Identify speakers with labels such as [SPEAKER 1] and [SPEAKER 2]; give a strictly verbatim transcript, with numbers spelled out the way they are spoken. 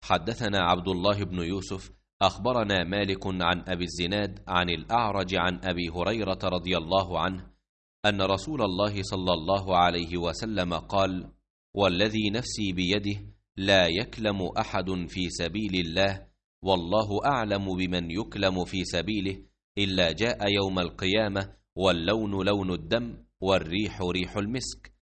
[SPEAKER 1] حدثنا عبد الله بن يوسف أخبرنا مالك عن أبي الزناد عن الأعرج عن أبي هريرة رضي الله عنه أن رسول الله صلى الله عليه وسلم قال: والذي نفسي بيده لا يكلم أحد في سبيل الله والله أعلم بمن يكلم في سبيله إلا جاء يوم القيامة واللون لون الدم والريح ريح المسك